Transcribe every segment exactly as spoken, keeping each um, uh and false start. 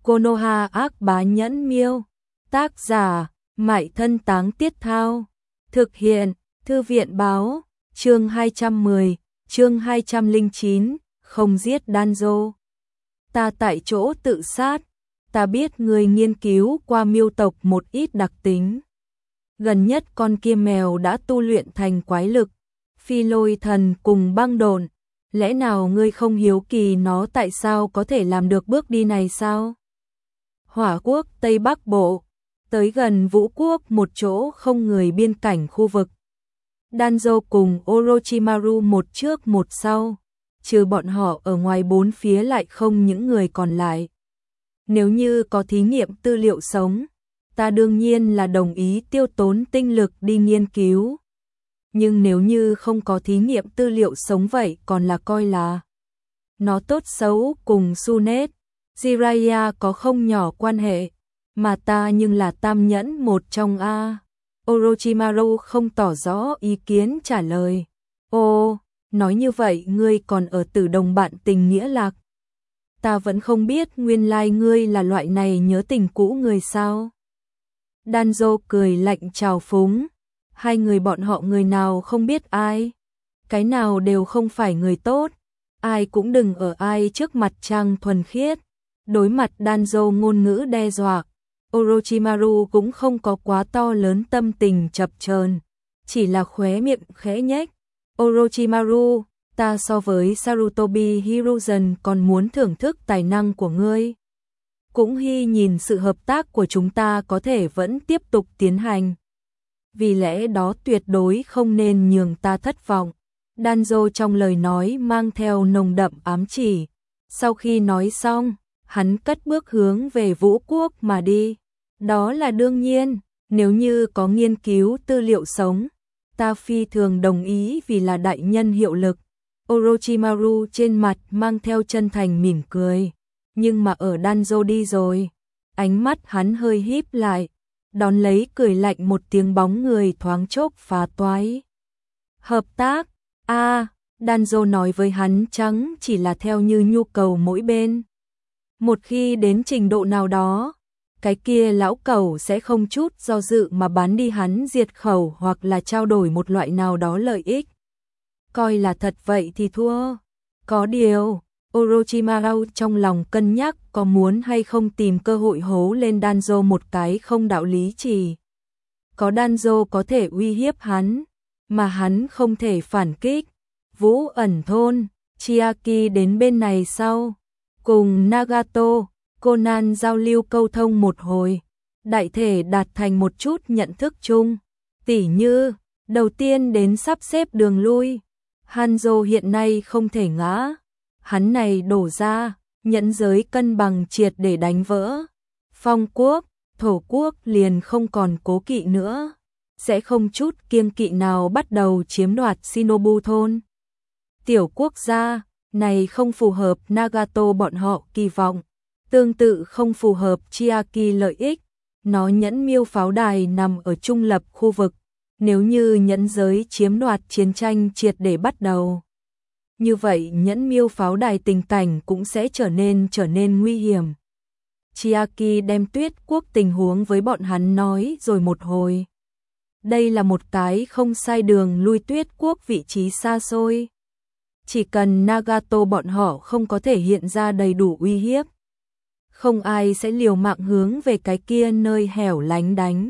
Konoha ác bá nhẫn miêu. Tác giả, Mại Thân Táng Tiết Thao. Thực hiện, Thư viện báo, chương hai trăm mười, chương hai trăm lẻ chín, không giết Danzo. Ta tại chỗ tự sát, ta biết người nghiên cứu qua miêu tộc một ít đặc tính. Gần nhất con kia mèo đã tu luyện thành quái lực, phi lôi thần cùng băng độn. Lẽ nào ngươi không hiếu kỳ nó tại sao có thể làm được bước đi này sao? Hỏa quốc Tây Bắc Bộ, tới gần Vũ quốc một chỗ không người biên cảnh khu vực. Danzo cùng Orochimaru một trước một sau, trừ bọn họ ở ngoài bốn phía lại không những người còn lại. Nếu như có thí nghiệm tư liệu sống, ta đương nhiên là đồng ý tiêu tốn tinh lực đi nghiên cứu. Nhưng nếu như không có thí nghiệm tư liệu sống vậy còn là coi là nó tốt xấu cùng Sunet, Jiraiya có không nhỏ quan hệ, mà ta nhưng là tam nhẫn một trong a. Orochimaru không tỏ rõ ý kiến trả lời. Ô, nói như vậy ngươi còn ở Tử Đồng bạn tình nghĩa lạc. Ta vẫn không biết nguyên lai ngươi là loại này nhớ tình cũ người sao. Danzo cười lạnh trào phúng. Hai người bọn họ người nào không biết ai. Cái nào đều không phải người tốt. Ai cũng đừng ở ai trước mặt trang thuần khiết. Đối mặt Danzo ngôn ngữ đe dọa, Orochimaru cũng không có quá to lớn tâm tình chập chờn, chỉ là khóe miệng khẽ nhếch. Orochimaru, ta so với Sarutobi Hiruzen còn muốn thưởng thức tài năng của ngươi. Cũng hy nhìn sự hợp tác của chúng ta có thể vẫn tiếp tục tiến hành. Vì lẽ đó tuyệt đối không nên nhường ta thất vọng. Danzo trong lời nói mang theo nồng đậm ám chỉ. Sau khi nói xong, hắn cất bước hướng về Vũ quốc mà đi. Đó là đương nhiên, nếu như có nghiên cứu tư liệu sống, ta phi thường đồng ý vì là đại nhân hiệu lực. Orochimaru trên mặt mang theo chân thành mỉm cười. Nhưng mà ở Danzo đi rồi, ánh mắt hắn hơi híp lại, đón lấy cười lạnh một tiếng bóng người thoáng chốc phá toái. Hợp tác, a à, Danzo nói với hắn chẳng chỉ là theo như nhu cầu mỗi bên. Một khi đến trình độ nào đó, cái kia lão cẩu sẽ không chút do dự mà bán đi hắn diệt khẩu hoặc là trao đổi một loại nào đó lợi ích. Coi là thật vậy thì thua. Có điều, Orochimaru trong lòng cân nhắc có muốn hay không tìm cơ hội hố lên Danzo một cái không đạo lý chỉ. Có Danzo có thể uy hiếp hắn, mà hắn không thể phản kích. Vũ ẩn thôn, Chiaki đến bên này sau, cùng Nagato, Conan giao lưu câu thông một hồi, đại thể đạt thành một chút nhận thức chung. Tỉ như, đầu tiên đến sắp xếp đường lui, Hanzo hiện nay không thể ngã. Hắn này đổ ra, nhẫn giới cân bằng triệt để đánh vỡ. Phong quốc, thổ quốc liền không còn cố kỵ nữa, sẽ không chút kiêng kỵ nào bắt đầu chiếm đoạt Shinobu thôn. Tiểu quốc gia, này không phù hợp Nagato bọn họ kỳ vọng, tương tự không phù hợp Chiaki lợi ích. Nó nhẫn miêu pháo đài nằm ở trung lập khu vực, nếu như nhẫn giới chiếm đoạt chiến tranh triệt để bắt đầu. Như vậy nhẫn miêu pháo đài tình cảnh cũng sẽ trở nên trở nên nguy hiểm. Chiaki đem Tuyết quốc tình huống với bọn hắn nói rồi một hồi. Đây là một cái không sai đường lui Tuyết quốc vị trí xa xôi. Chỉ cần Nagato bọn họ không có thể hiện ra đầy đủ uy hiếp, không ai sẽ liều mạng hướng về cái kia nơi hẻo lánh đánh.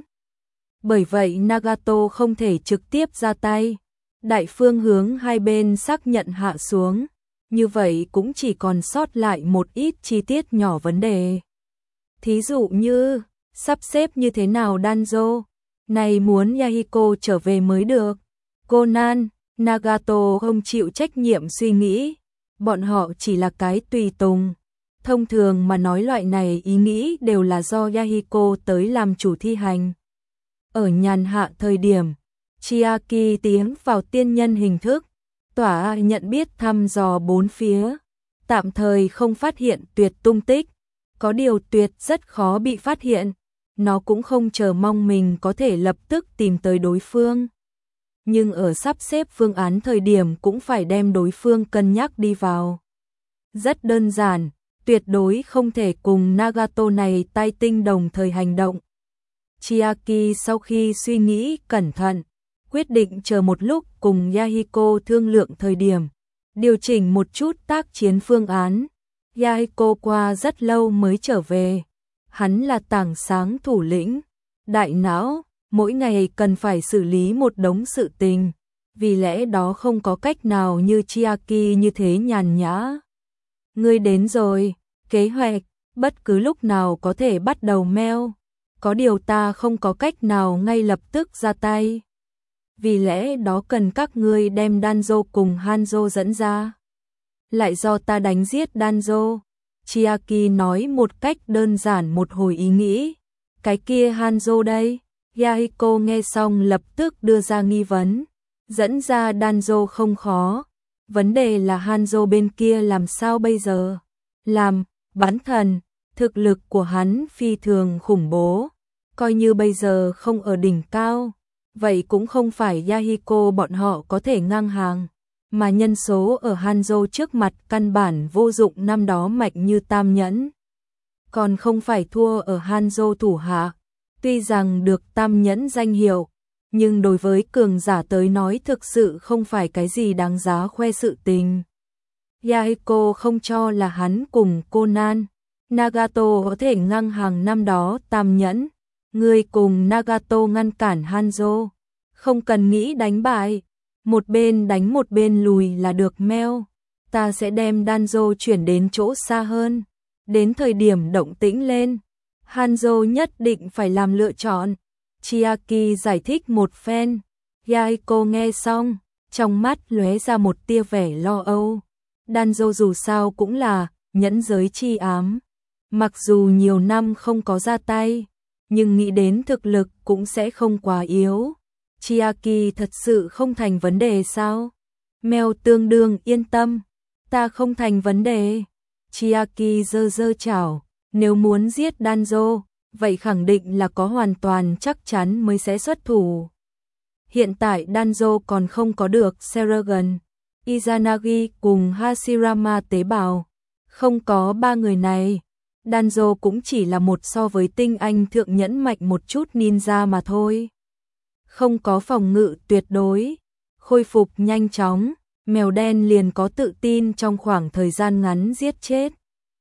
Bởi vậy Nagato không thể trực tiếp ra tay. Đại phương hướng hai bên xác nhận hạ xuống, như vậy cũng chỉ còn sót lại một ít chi tiết nhỏ vấn đề. Thí dụ như, sắp xếp như thế nào Danzo, này muốn Yahiko trở về mới được. Conan, Nagato không chịu trách nhiệm suy nghĩ, bọn họ chỉ là cái tùy tùng. Thông thường mà nói loại này ý nghĩ đều là do Yahiko tới làm chủ thi hành. Ở nhàn hạ thời điểm, Chiaki tiến vào tiên nhân hình thức, tỏa nhận biết thăm dò bốn phía, tạm thời không phát hiện Tuyệt tung tích, có điều Tuyệt rất khó bị phát hiện, nó cũng không chờ mong mình có thể lập tức tìm tới đối phương. Nhưng ở sắp xếp phương án thời điểm cũng phải đem đối phương cân nhắc đi vào. Rất đơn giản, tuyệt đối không thể cùng Nagato này tay tinh đồng thời hành động. Chiaki sau khi suy nghĩ cẩn thận, quyết định chờ một lúc cùng Yahiko thương lượng thời điểm, điều chỉnh một chút tác chiến phương án. Yahiko qua rất lâu mới trở về, hắn là tảng sáng thủ lĩnh, đại não, mỗi ngày cần phải xử lý một đống sự tình, vì lẽ đó không có cách nào như Chiaki như thế nhàn nhã. Ngươi đến rồi, kế hoạch, bất cứ lúc nào có thể bắt đầu meo, có điều ta không có cách nào ngay lập tức ra tay. Vì lẽ đó cần các ngươi đem Danzo cùng Hanzo dẫn ra. Lại do ta đánh giết Danzo. Chiaki nói một cách đơn giản một hồi ý nghĩ. Cái kia Hanzo đây? Yahiko nghe xong lập tức đưa ra nghi vấn. Dẫn ra Danzo không khó. Vấn đề là Hanzo bên kia làm sao bây giờ? Làm, bán thần, thực lực của hắn phi thường khủng bố. Coi như bây giờ không ở đỉnh cao, vậy cũng không phải Yahiko bọn họ có thể ngang hàng. Mà nhân số ở Hanzo trước mặt căn bản vô dụng, năm đó mạnh như tam nhẫn. Còn không phải thua ở Hanzo thủ hạ. Tuy rằng được tam nhẫn danh hiệu, nhưng đối với cường giả tới nói thực sự không phải cái gì đáng giá khoe sự tình. Yahiko không cho là hắn cùng Conan, Nagato có thể ngang hàng năm đó tam nhẫn. Người cùng Nagato ngăn cản Hanzo, không cần nghĩ đánh bại, một bên đánh một bên lùi là được meo. Ta sẽ đem Danzo chuyển đến chỗ xa hơn, đến thời điểm động tĩnh lên, Hanzo nhất định phải làm lựa chọn. Chiaki giải thích một phen, Yahiko nghe xong, trong mắt lóe ra một tia vẻ lo âu. Danzo dù sao cũng là nhẫn giới chi ám, mặc dù nhiều năm không có ra tay, nhưng nghĩ đến thực lực cũng sẽ không quá yếu. Chiaki thật sự không thành vấn đề sao? Mèo tương đương yên tâm, ta không thành vấn đề. Chiaki giơ giơ chảo, nếu muốn giết Danzo, vậy khẳng định là có hoàn toàn chắc chắn mới sẽ xuất thủ. Hiện tại Danzo còn không có được Seragon, Izanagi cùng Hashirama tế bào, không có ba người này. Danzo cũng chỉ là một so với tinh anh thượng nhẫn mạnh một chút ninja mà thôi. Không có phòng ngự tuyệt đối, khôi phục nhanh chóng, mèo đen liền có tự tin trong khoảng thời gian ngắn giết chết.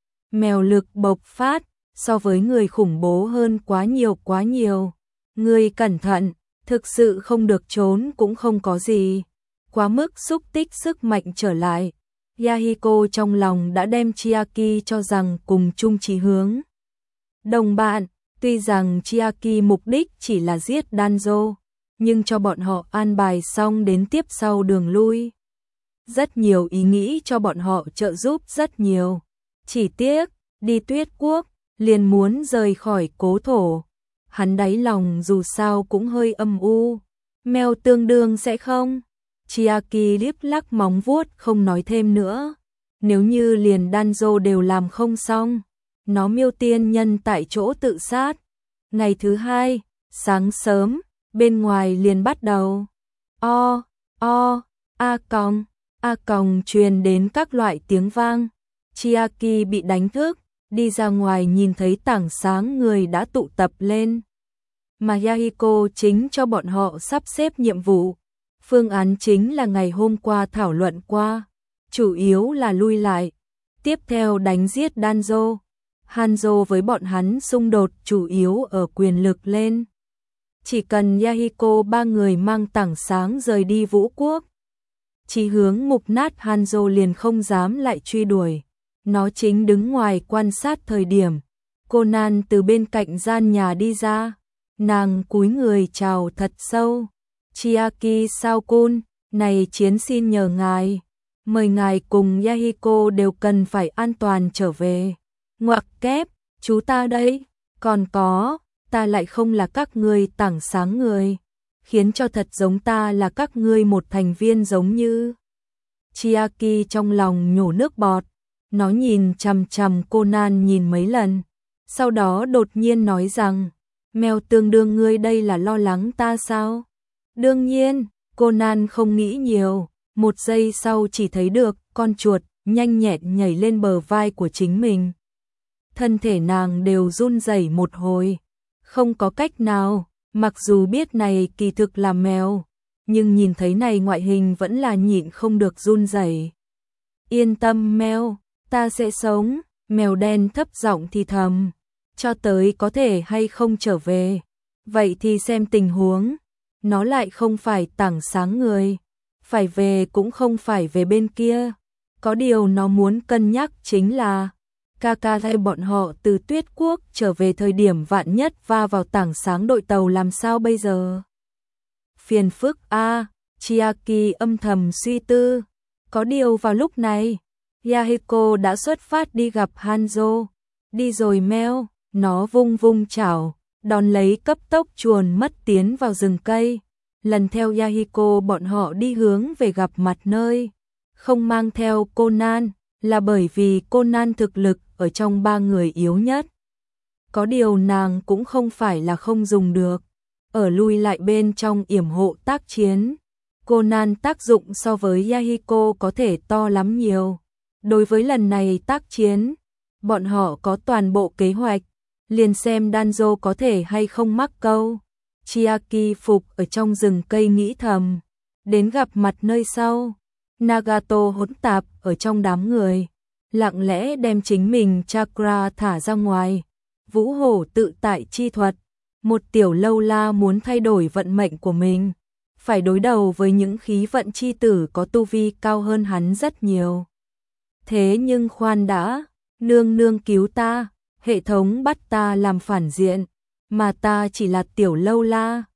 Mèo lực bộc phát, so với người khủng bố hơn quá nhiều quá nhiều. Người cẩn thận, thực sự không được trốn cũng không có gì. Quá mức xúc tích sức mạnh trở lại. Yahiko trong lòng đã đem Chiaki cho rằng cùng chung chí hướng. Đồng bạn, tuy rằng Chiaki mục đích chỉ là giết Danzo, nhưng cho bọn họ an bài xong đến tiếp sau đường lui. Rất nhiều ý nghĩ cho bọn họ trợ giúp rất nhiều. Chỉ tiếc, đi Tuyết Quốc, liền muốn rời khỏi cố thổ. Hắn đáy lòng dù sao cũng hơi âm u. Mèo tương đương sẽ không? Chiaki liếc lắc móng vuốt không nói thêm nữa. Nếu như liền Danzo đều làm không xong, nó miêu tiên nhân tại chỗ tự sát. Ngày thứ hai, sáng sớm, bên ngoài liền bắt đầu. O, o, a còng, a còng truyền đến các loại tiếng vang. Chiaki bị đánh thức, đi ra ngoài nhìn thấy tảng sáng người đã tụ tập lên. Mà Yahiko chính cho bọn họ sắp xếp nhiệm vụ. Phương án chính là ngày hôm qua thảo luận qua, chủ yếu là lui lại, tiếp theo đánh giết Danzo. Hanzo với bọn hắn xung đột chủ yếu ở quyền lực lên. Chỉ cần Yahiko ba người mang tảng sáng rời đi Vũ Quốc, chỉ hướng mục nát Hanzo liền không dám lại truy đuổi. Nó chính đứng ngoài quan sát thời điểm, Conan từ bên cạnh gian nhà đi ra, nàng cúi người chào thật sâu. Chiaki Sao-kun, này chiến xin nhờ ngài, mời ngài cùng Yahiko đều cần phải an toàn trở về. Ngoặc kép, chú ta đây, còn có, ta lại không là các ngươi tảng sáng người, khiến cho thật giống ta là các ngươi một thành viên giống như. Chiaki trong lòng nhổ nước bọt, nó nhìn chằm chằm Conan nhìn mấy lần, sau đó đột nhiên nói rằng, mèo tương đương ngươi đây là lo lắng ta sao? Đương nhiên, Conan không nghĩ nhiều, một giây sau chỉ thấy được con chuột nhanh nhẹn nhảy lên bờ vai của chính mình. Thân thể nàng đều run rẩy một hồi, không có cách nào, mặc dù biết này kỳ thực là mèo, nhưng nhìn thấy này ngoại hình vẫn là nhịn không được run rẩy. Yên tâm mèo, ta sẽ sống, mèo đen thấp giọng thì thầm, cho tới có thể hay không trở về, vậy thì xem tình huống, nó lại không phải tảng sáng người, phải về cũng không phải về bên kia, có điều nó muốn cân nhắc chính là ca ca thay bọn họ từ Tuyết Quốc trở về thời điểm vạn nhất va vào tảng sáng đội tàu làm sao bây giờ. Phiền phức a, à, Chiaki âm thầm suy tư, có điều vào lúc này, Yahiko đã xuất phát đi gặp Hanzo, đi rồi meo, nó vung vung chảo, đón lấy cấp tốc chuồn mất tiến vào rừng cây, lần theo Yahiko bọn họ đi hướng về gặp mặt nơi, không mang theo Conan, là bởi vì Conan thực lực ở trong ba người yếu nhất. Có điều nàng cũng không phải là không dùng được, ở lui lại bên trong yểm hộ tác chiến, Conan tác dụng so với Yahiko có thể to lắm nhiều. Đối với lần này tác chiến, bọn họ có toàn bộ kế hoạch, liền xem Danzo có thể hay không mắc câu. Chiaki phục ở trong rừng cây nghĩ thầm, đến gặp mặt nơi sau, Nagato hỗn tạp ở trong đám người, lặng lẽ đem chính mình chakra thả ra ngoài, vũ hổ tự tại chi thuật, một tiểu lâu la muốn thay đổi vận mệnh của mình, phải đối đầu với những khí vận chi tử có tu vi cao hơn hắn rất nhiều. Thế nhưng khoan đã, nương nương cứu ta, hệ thống bắt ta làm phản diện, mà ta chỉ là tiểu lâu la,